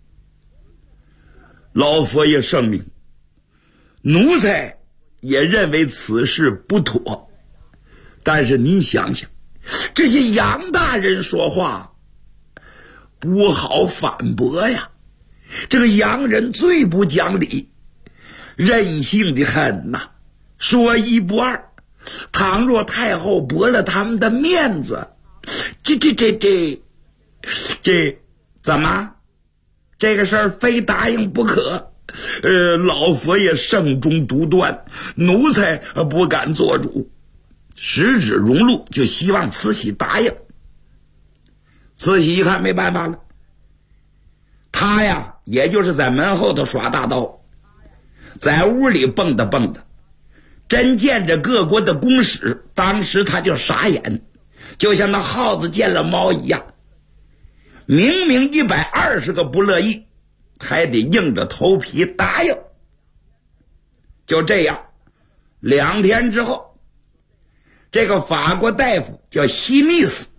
[SPEAKER 14] 老佛爷圣明，奴才也认为此事不妥，但是您想想，这些洋大人说话不好反驳呀。这个洋人最不讲理，任性的很呐，说一不二。倘若太后驳了他们的面子，这怎么？这个事儿非答应不可。老佛爷圣中独断，奴才不敢做主。十指荣禄就希望慈禧答应。慈禧一看没办法了，他呀也就是在门后头耍大刀，在屋里蹦跶蹦跶，真见着各国的公使，当时他就傻眼，就像那耗子见了猫一样。明明120个不乐意，还得硬着头皮答应。就这样，2天之后，这个法国大夫叫西密斯，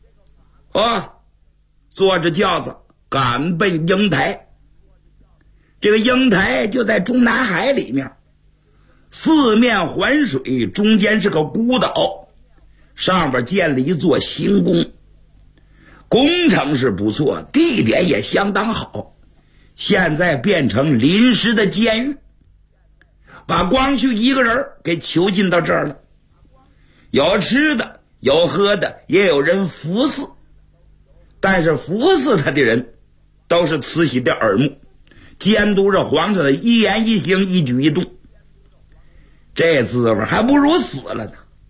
[SPEAKER 14] 坐着轿子赶奔瀛台。这个瀛台就在中南海里面，四面环水，中间是个孤岛，上边建了一座行宫，工程是不错，地点也相当好。现在变成临时的监狱，把光绪一个人给囚禁到这儿了。有吃的有喝的，也有人服侍，但是服侍他的人都是慈禧的耳目，监督着皇上的一言一行一举一动。这滋味还不如死了呢。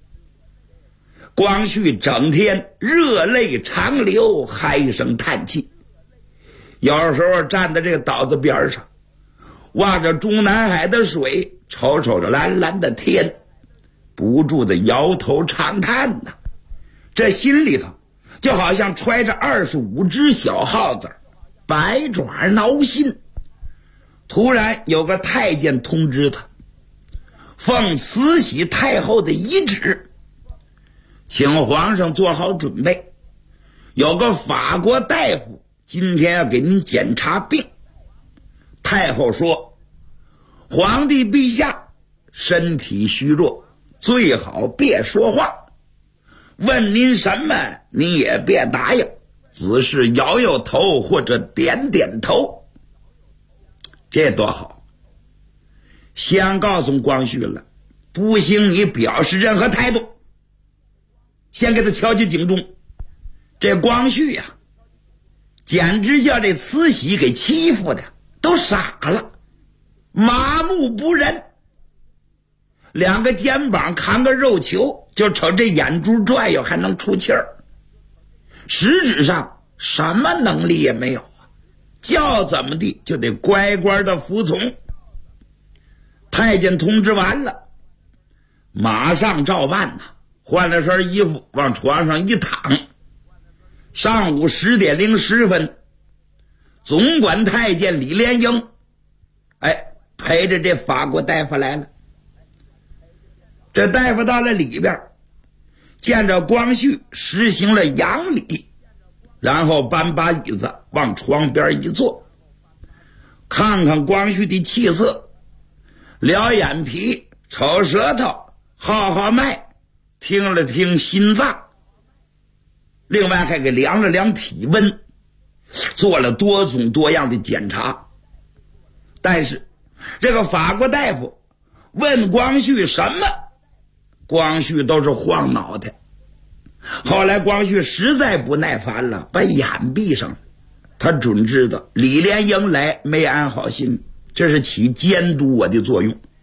[SPEAKER 14] 光绪整天热泪长流，唉声叹气，有时候站在这个岛子边上，望着中南海的水，瞅瞅着蓝蓝的天，不住的摇头长叹呐。这心里头就好像揣着25只小耗子，百爪挠心。突然有个太监通知他，奉慈禧太后的遗旨，请皇上做好准备，有个法国大夫今天要给您检查病。太后说，皇帝陛下身体虚弱，最好别说话，问您什么您也别答应，只是摇摇头或者点点头。这多好，先告诉光绪了，不行你表示任何态度，先给他敲起警钟。这光绪呀，简直叫这慈禧给欺负的都傻了，麻木不仁，两个肩膀扛个肉球，就瞅这眼珠转悠还能出气儿，实质上什么能力也没有啊，叫怎么地就得乖乖的服从。太监通知完了，马上照办呐，换了身衣服往床上一躺。上午10点010分，总管太监李莲英陪着这法国大夫来了。这大夫到了里边，见着光绪实行了洋礼，然后搬把椅子往床边一坐，看看光绪的气色，撩眼皮，瞅舌头，号脉，听了听心脏，另外还给量了量体温，做了多种多样的检查。但是这个法国大夫问光绪什么，光绪都是晃脑袋。后来光绪实在不耐烦了，把眼闭上了。他准知道李莲英来没安好心，这是起监督我的作用，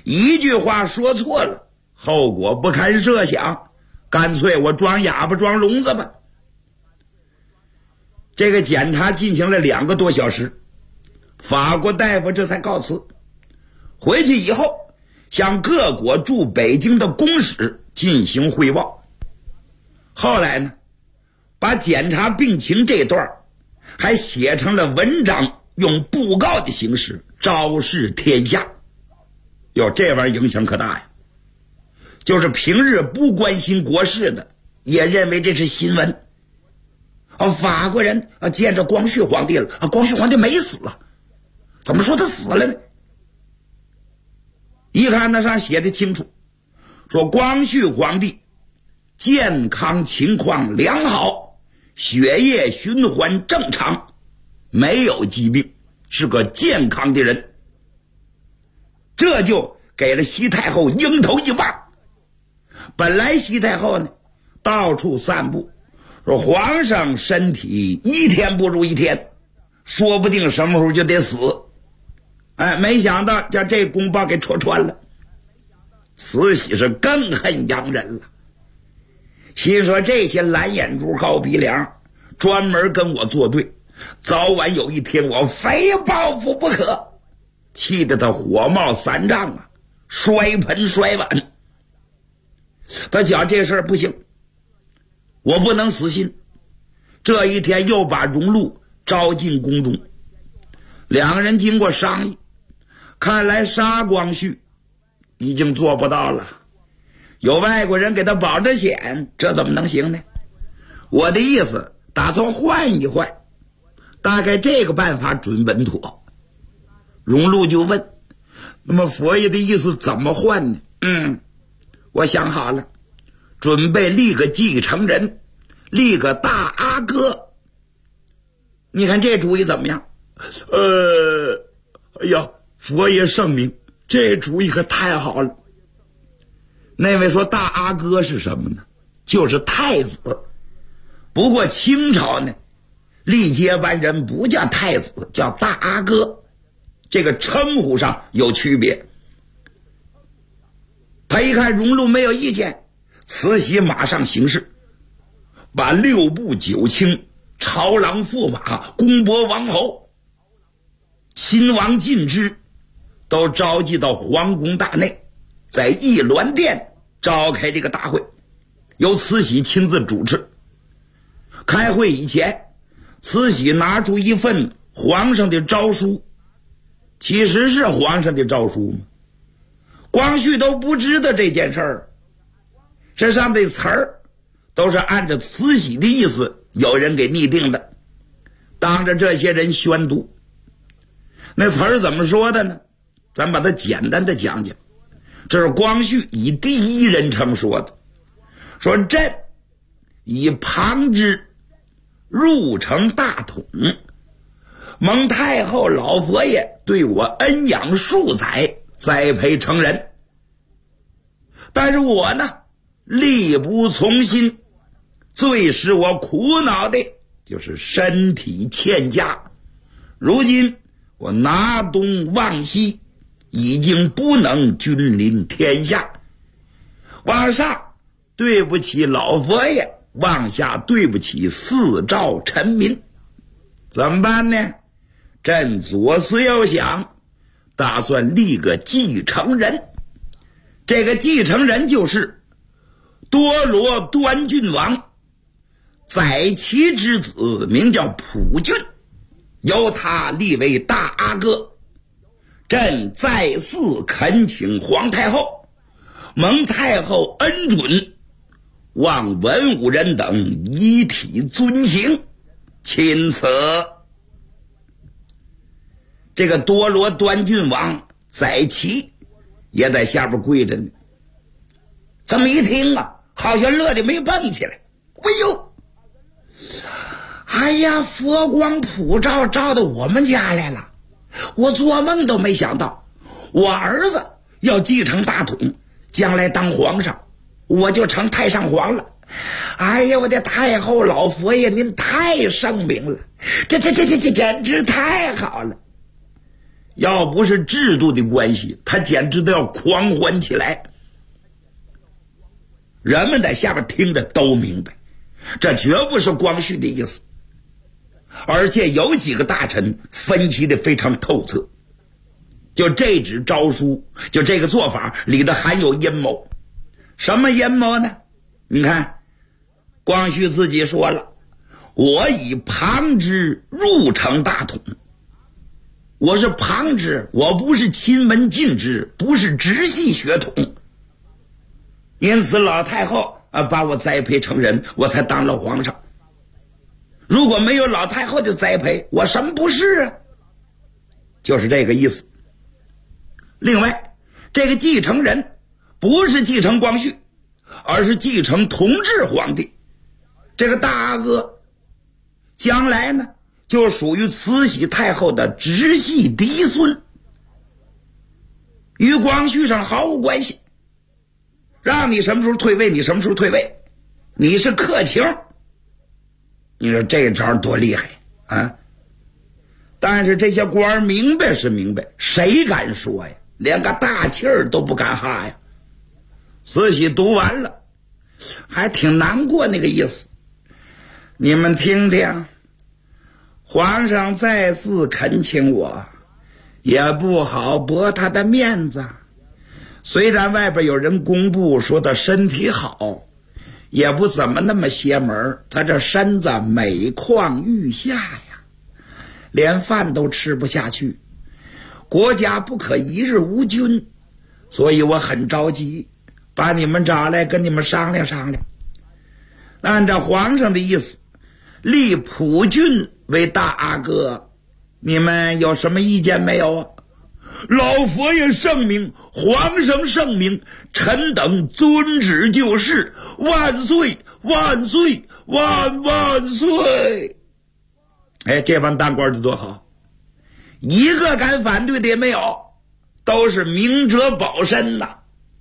[SPEAKER 14] 一句话说错了，后果不堪设想，干脆我装哑巴装聋子吧。这个检查进行了2个多小时，法国大夫这才告辞。回去以后向各国驻北京的公使进行汇报。后来呢，把检查病情这段还写成了文章，用布告的形式昭示天下。哟，这玩意儿影响可大呀！就是平日不关心国事的也认为这是新闻。法国人见着光绪皇帝了，光绪皇帝没死啊，怎么说他死了呢？一看那上写的清楚，说光绪皇帝健康情况良好，血液循环正常，没有疾病，是个健康的人。这就给了西太后迎头一棒。本来西太后呢到处散布，说皇上身体一天不如一天，说不定什么时候就得死。没想到将这公报给戳穿了。慈禧是更恨洋人了，心说这些蓝眼珠高鼻梁专门跟我作对，早晚有一天我非报复不可。气得他火冒三丈啊，摔盆摔碗。他讲这事儿不行，我不能死心。这一天又把荣禄招进宫中，2个人经过商议，看来杀光绪已经做不到了，有外国人给他保着险，这怎么能行呢？我的意思打算换一换，大概这个办法准稳妥。荣禄就问，那么佛爷的意思怎么换呢？我想好了，准备立个继承人，立个大阿哥。你看这主意怎么样？哎呀，佛爷圣明，这主意可太好了。那位说大阿哥是什么呢？就是太子。不过清朝呢，立接班人不叫太子，叫大阿哥，这个称呼上有区别。他一看荣禄没有意见，慈禧马上行事，把6部9卿、朝郎驸马、公伯王侯、亲王近之都召集到皇宫大内，在义銮殿召开这个大会，由慈禧亲自主持。开会以前，慈禧拿出一份皇上的诏书，其实是皇上的诏书吗？光绪都不知道这件事儿，这上的词儿都是按照慈禧的意思有人给拟定的，当着这些人宣读。那词儿怎么说的呢？咱把它简单的讲讲。这是光绪以第一人称说的，说朕以旁之入承大统，蒙太后老佛爷对我恩养数载，栽培成人。但是我呢力不从心，最使我苦恼的就是身体欠佳。如今我拿东望西，已经不能君临天下，往上对不起老佛爷，往下对不起四赵臣民，怎么办呢？朕左思右想，打算立个继承人。这个继承人就是多罗端郡王载其之子，名叫溥俊，由他立为大阿哥。朕再次恳请皇太后，蒙太后恩准，望文武人等一体遵行，钦此。这个多罗端郡王载其也在下边跪着呢。这么一听啊，好像乐得没蹦起来。哎呦，哎呀，佛光普照照到我们家来了，我做梦都没想到我儿子要继承大统，将来当皇上，我就成太上皇了。哎呀，我的太后老佛爷您太圣明了，这简直太好了。 要不是制度的关系，他简直都要狂欢起来。人们在下边听着都明白，这绝不是光绪的意思，而且有几个大臣分析的非常透彻。就这纸诏书，就这个做法里头含有阴谋。什么阴谋呢？你看光绪自己说了，我以旁支入承大统，我是旁支，我不是亲文进支，不是直系血统。因此老太后把我栽培成人，我才当了皇上。如果没有老太后的栽培，我什么不是啊？就是这个意思。另外，这个继承人不是继承光绪，而是继承同治皇帝。这个大阿哥将来呢，就属于慈禧太后的直系嫡孙，与光绪上毫无关系。让你什么时候退位，你什么时候退位，你是客情。你说这招多厉害啊！但是这些官儿明白是明白，谁敢说呀？连个大气儿都不敢哈呀。慈禧读完了，还挺难过那个意思。你们听听，皇上再次恳请我，也不好驳他的面子。虽然外边有人公布说他身体好，也不怎么那么邪门，他这身子每况愈下呀，连饭都吃不下去，国家不可一日无君，所以我很着急，把你们找来跟你们商量商量。按照皇上的意思，立溥俊为大阿哥，你们有什么意见没有啊？老佛爷圣明，皇上圣明，臣等遵旨就是，万岁万岁万万岁！哎，这帮当官的多好，一个敢反对的也没有，都是明哲保身呐。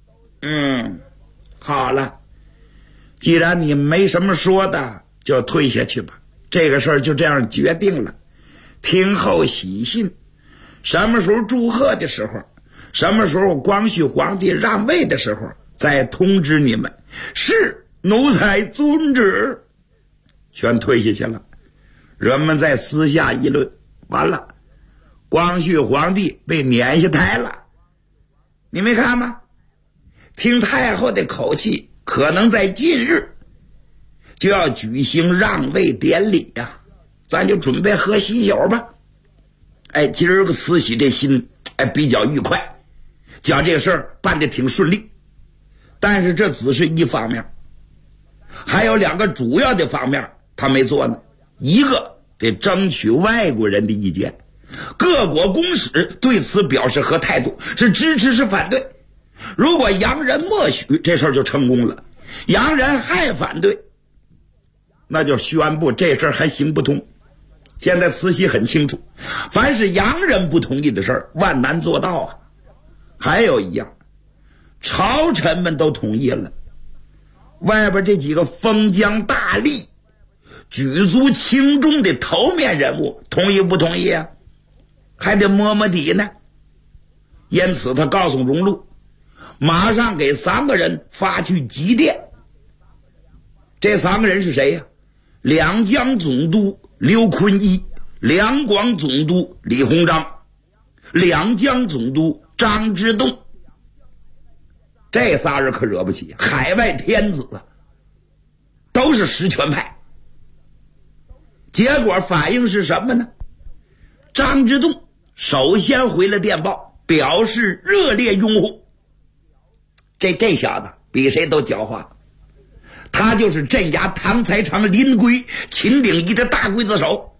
[SPEAKER 14] 好了，既然你没什么说的，就退下去吧。这个事儿就这样决定了，听候喜信。什么时候祝贺的时候，什么时候光绪皇帝让位的时候，再通知你们。是，奴才遵旨。全退下去了。人们在私下议论，完了，光绪皇帝被撵下台了。你没看吗？听太后的口气，可能在近日就要举行让位典礼呀，咱就准备喝喜酒吧。哎，今儿个慈禧这心比较愉快，将这个事儿办得挺顺利。但是这只是一方面，还有两个主要的方面他没做呢。一个得争取外国人的意见，各国公使对此表示何态度，是支持是反对。如果洋人默许，这事儿就成功了；洋人还反对，那就宣布这事儿还行不通。现在慈禧很清楚，凡是洋人不同意的事儿，万难做到啊。还有一样，朝臣们都同意了，外边这几个封疆大吏、举足轻重的头面人物，同意不同意啊？还得摸摸底呢。因此他告诉荣禄，马上给3个人发去急电。这3个人是谁呀？两江总督刘坤一，两广总督李鸿章，两江总督张之洞。这仨人可惹不起，海外天子啊，都是实权派。结果反应是什么呢？张之洞首先回了电报，表示热烈拥护。这小子比谁都狡猾，他就是镇压唐才常、林圭、秦鼎仪的大刽子手，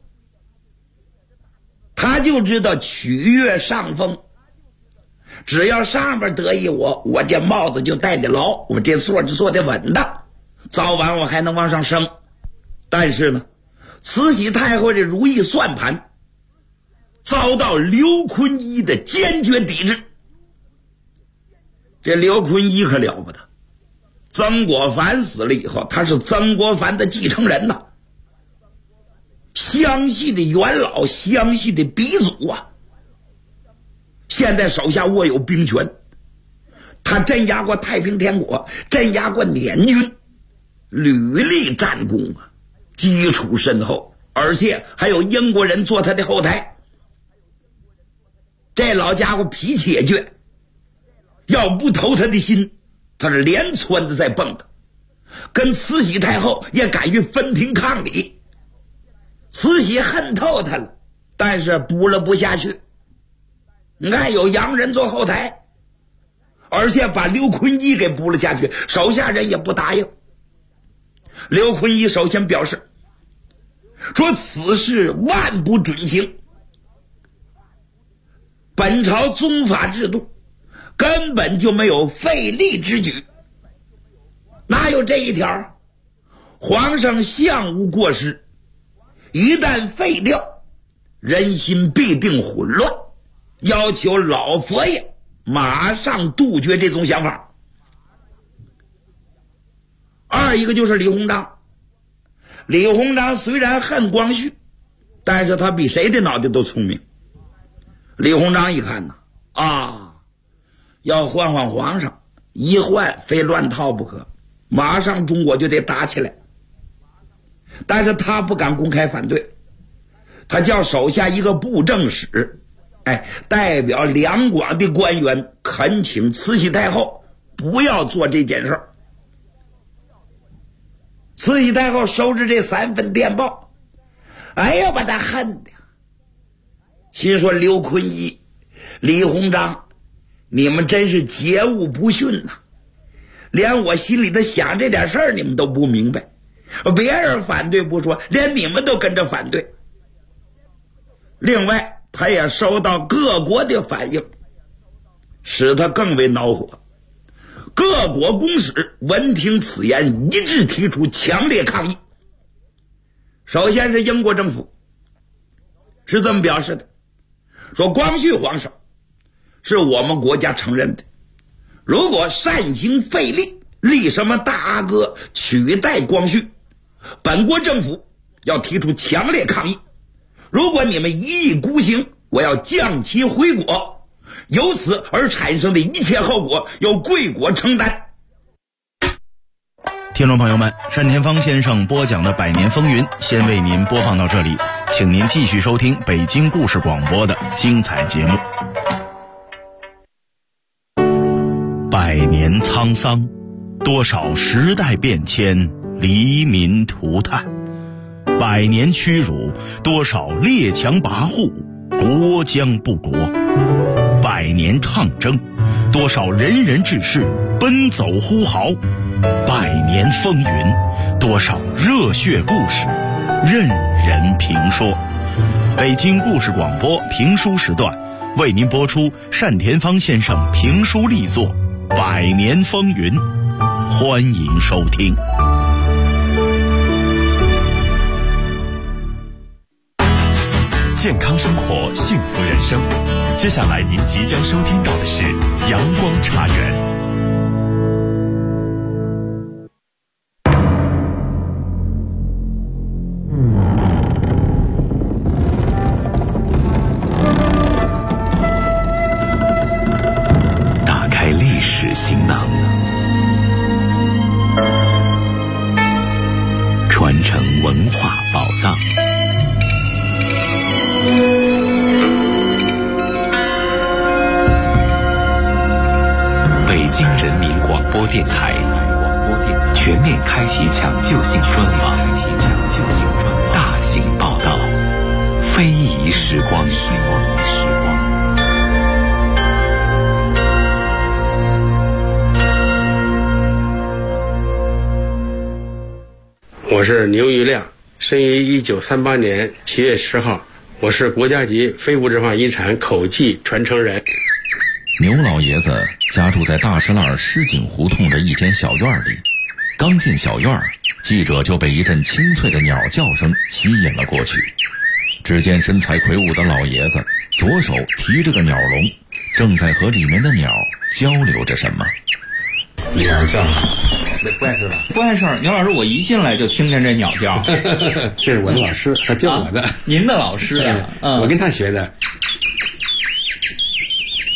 [SPEAKER 14] 他就知道取悦上风。只要上边得意我这帽子就戴得牢，我这座就坐得稳当，早晚我还能往上升。但是呢，慈禧太后这如意算盘遭到刘坤一的坚决抵制。这刘坤一可了不得，曾国藩死了以后，他是曾国藩的继承人呐，湘系的元老，湘系的鼻祖啊。 现在手下握有兵权，他镇压过太平天国，镇压过捻军，屡立战功啊，基础深厚，而且还有英国人做他的后台。这老家伙脾气也倔，要不投他的心，他是连窜子在蹦的，跟慈禧太后也敢于分庭抗礼。慈禧恨透他了，但是补了不下去。你看有洋人做后台，而且把刘坤一给补了下去，手下人也不答应。刘坤一首先表示说此事万不准行，本朝宗法制度根本就没有废立之举，哪有这一条？皇上相无过失，一旦废掉，人心必定混乱，要求老佛爷马上杜绝这种想法。二一个就是李鸿章，李鸿章虽然恨光绪，但是他比谁的脑袋都聪明。李鸿章一看呢，要换皇上，一换非乱套不可，马上中国就得打起来。但是他不敢公开反对，他叫手下一个布政使，代表两广的官员恳请慈禧太后不要做这件事儿。慈禧太后收着这3份电报，把他恨的，心说刘坤一、李鸿章，你们真是桀骜不驯呐！连我心里头想这点事儿你们都不明白，别人反对不说，连你们都跟着反对。另外他也收到各国的反应，使他更为恼火。各国公使闻听此言，一致提出强烈抗议。首先是英国政府是这么表示的，说光绪皇上是我们国家承认的，如果擅行废立，立什么大阿哥取代光绪，本国政府要提出强烈抗议。如果你们一意孤行，我要降其回国，由此而产生的一切后果由贵国承担。
[SPEAKER 17] 听众朋友们，单田芳先生播讲的《百年风云》先为您播放到这里，请您继续收听北京故事广播的精彩节目。百年沧桑，多少时代变迁，黎民涂炭；百年屈辱，多少列强跋扈，国将不国；百年抗争，多少仁人志士奔走呼号；百年风云，多少热血故事任人评说。北京故事广播评书时段为您播出单田芳先生评书力作《百年风云》，欢迎收听。
[SPEAKER 1] 健康生活，幸福人生。接下来您即将收听到的是阳光茶园。打开历史行囊，传承文化宝藏。北京人民广播电台全面开启抢救性专访，大型报道，非遗时光。
[SPEAKER 18] 我是牛玉亮，生于1938年7月10号，我是国家级非物质文化遗产口技传承人。
[SPEAKER 19] 牛老爷子家住在大石栏狮井胡同的一间小院里，刚进小院，记者就被一阵清脆的鸟叫声吸引了过去。只见身材魁梧的老爷子左手提着个鸟笼，正在和里面的鸟交流着什么。
[SPEAKER 18] 鸟叫，那怪事了？
[SPEAKER 20] 怪事儿！牛老师，我一进来就听见这鸟叫。
[SPEAKER 18] 这是我的老师，他教我的。
[SPEAKER 20] 您的老师呀？
[SPEAKER 18] 我跟他学的。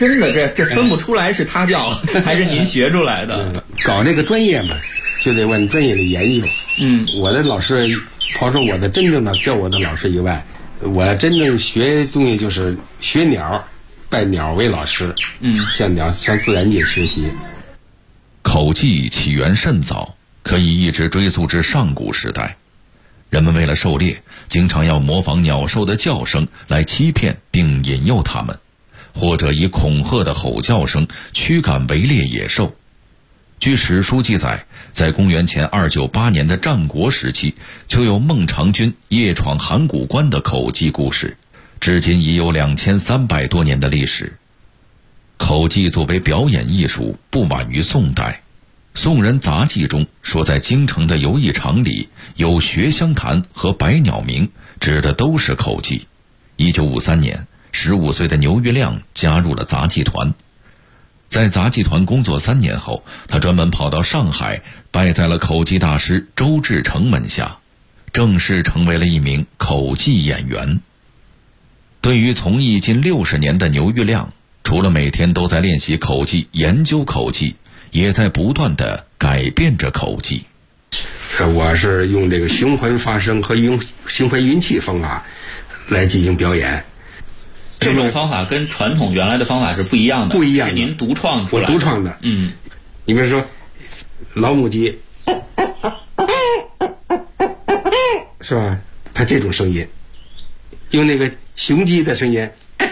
[SPEAKER 20] 真的这分不出来是他教还是您学出来的。
[SPEAKER 21] 搞这个专业嘛，就得问专业的研究。我的老师，抛出我的真正的教我的老师以外，我真正学东西就是学鸟，拜鸟为老师。向自然界学习。
[SPEAKER 19] 口技起源甚早，可以一直追溯至上古时代。人们为了狩猎，经常要模仿鸟兽的叫声来欺骗并引诱它们，或者以恐吓的吼叫声驱赶围猎野兽。据史书记载，在公元前298年的战国时期，就有孟尝君夜闯函谷关的口技故事，至今已有2300多年的历史。口技作为表演艺术，不晚于宋代。宋人杂记中说，在京城的游艺场里有学香弹和百鸟鸣，指的都是口技。1953年，15岁的牛玉亮加入了杂技团。在杂技团工作3年后，他专门跑到上海，拜在了口技大师周志成门下，正式成为了一名口技演员。对于从艺近60年的牛玉亮，除了每天都在练习口技、研究口技，也在不断地改变着口技。
[SPEAKER 21] 我是用这个循环发声和用循环运气方法来进行表演。
[SPEAKER 20] 这种方法跟传统原来的方法是不一样的，
[SPEAKER 21] 不一样的，
[SPEAKER 20] 是您独创出来的。
[SPEAKER 21] 我独创的。你比如说老母鸡，是吧？它这种声音，用那个雄鸡的声音，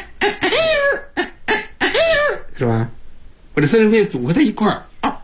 [SPEAKER 21] 是吧？我这三声组合在一块儿，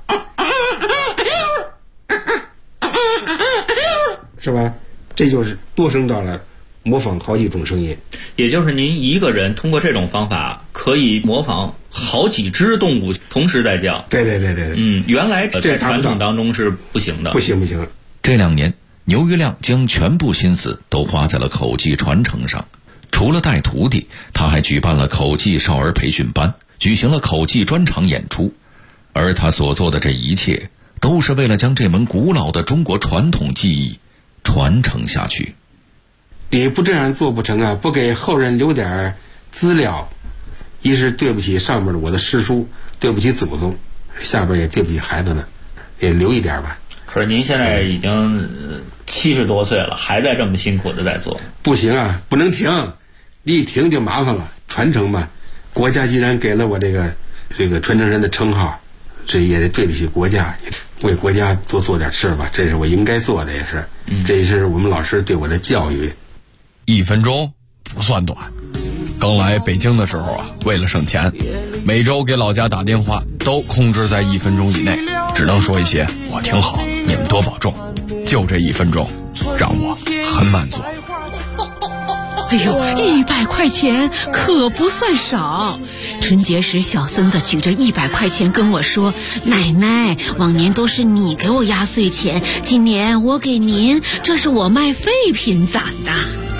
[SPEAKER 21] 是吧？这就是多声道了，模仿好几种声音。
[SPEAKER 20] 也就是您一个人通过这种方法可以模仿好几只动物同时在叫。
[SPEAKER 21] 对。
[SPEAKER 20] 原来在传统当中是不行的。
[SPEAKER 21] 不行。
[SPEAKER 19] 这2年，牛玉亮将全部心思都花在了口技传承上。除了带徒弟，他还举办了口技少儿培训班，举行了口技专场演出。而他所做的这一切，都是为了将这门古老的中国传统技艺传承下去。
[SPEAKER 21] 你不这样做不成啊！不给后人留点资料，一是对不起上面的我的师叔，对不起祖宗，下边也对不起孩子们，也留一点吧。
[SPEAKER 20] 可是您现在已经70多岁了，还在这么辛苦的在做。
[SPEAKER 21] 不行啊，不能停，一停就麻烦了。传承嘛，国家既然给了我这个传承人的称号，这也得对得起国家，为国家多做点事吧，这是我应该做的，也是。这也是我们老师对我的教育。
[SPEAKER 22] 1分钟不算短。刚来北京的时候啊，为了省钱，每周给老家打电话都控制在1分钟以内，只能说一些我挺好，你们多保重。就这1分钟，让我很满足。
[SPEAKER 23] 哎呦，100块钱可不算少。春节时，小孙子举着100块钱跟我说：“奶奶，往年都是你给我压岁钱，今年我给您，这是我卖废品攒的。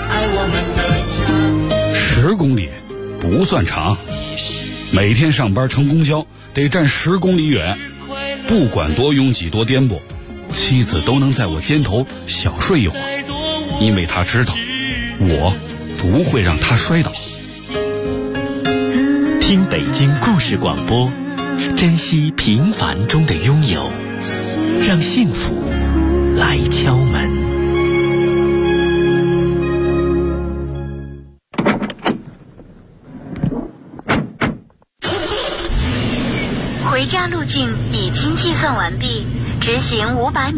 [SPEAKER 3] ”10公里不算长，每天上班乘公交得站10公里远，不管多拥挤多颠簸，妻子都能在我肩头小睡一会儿，因为她知道我不会让他摔倒。
[SPEAKER 24] 听北京故事广播，珍惜平凡中的拥有，让幸福来敲门。
[SPEAKER 12] 回家路径已经计算完毕，执行500米。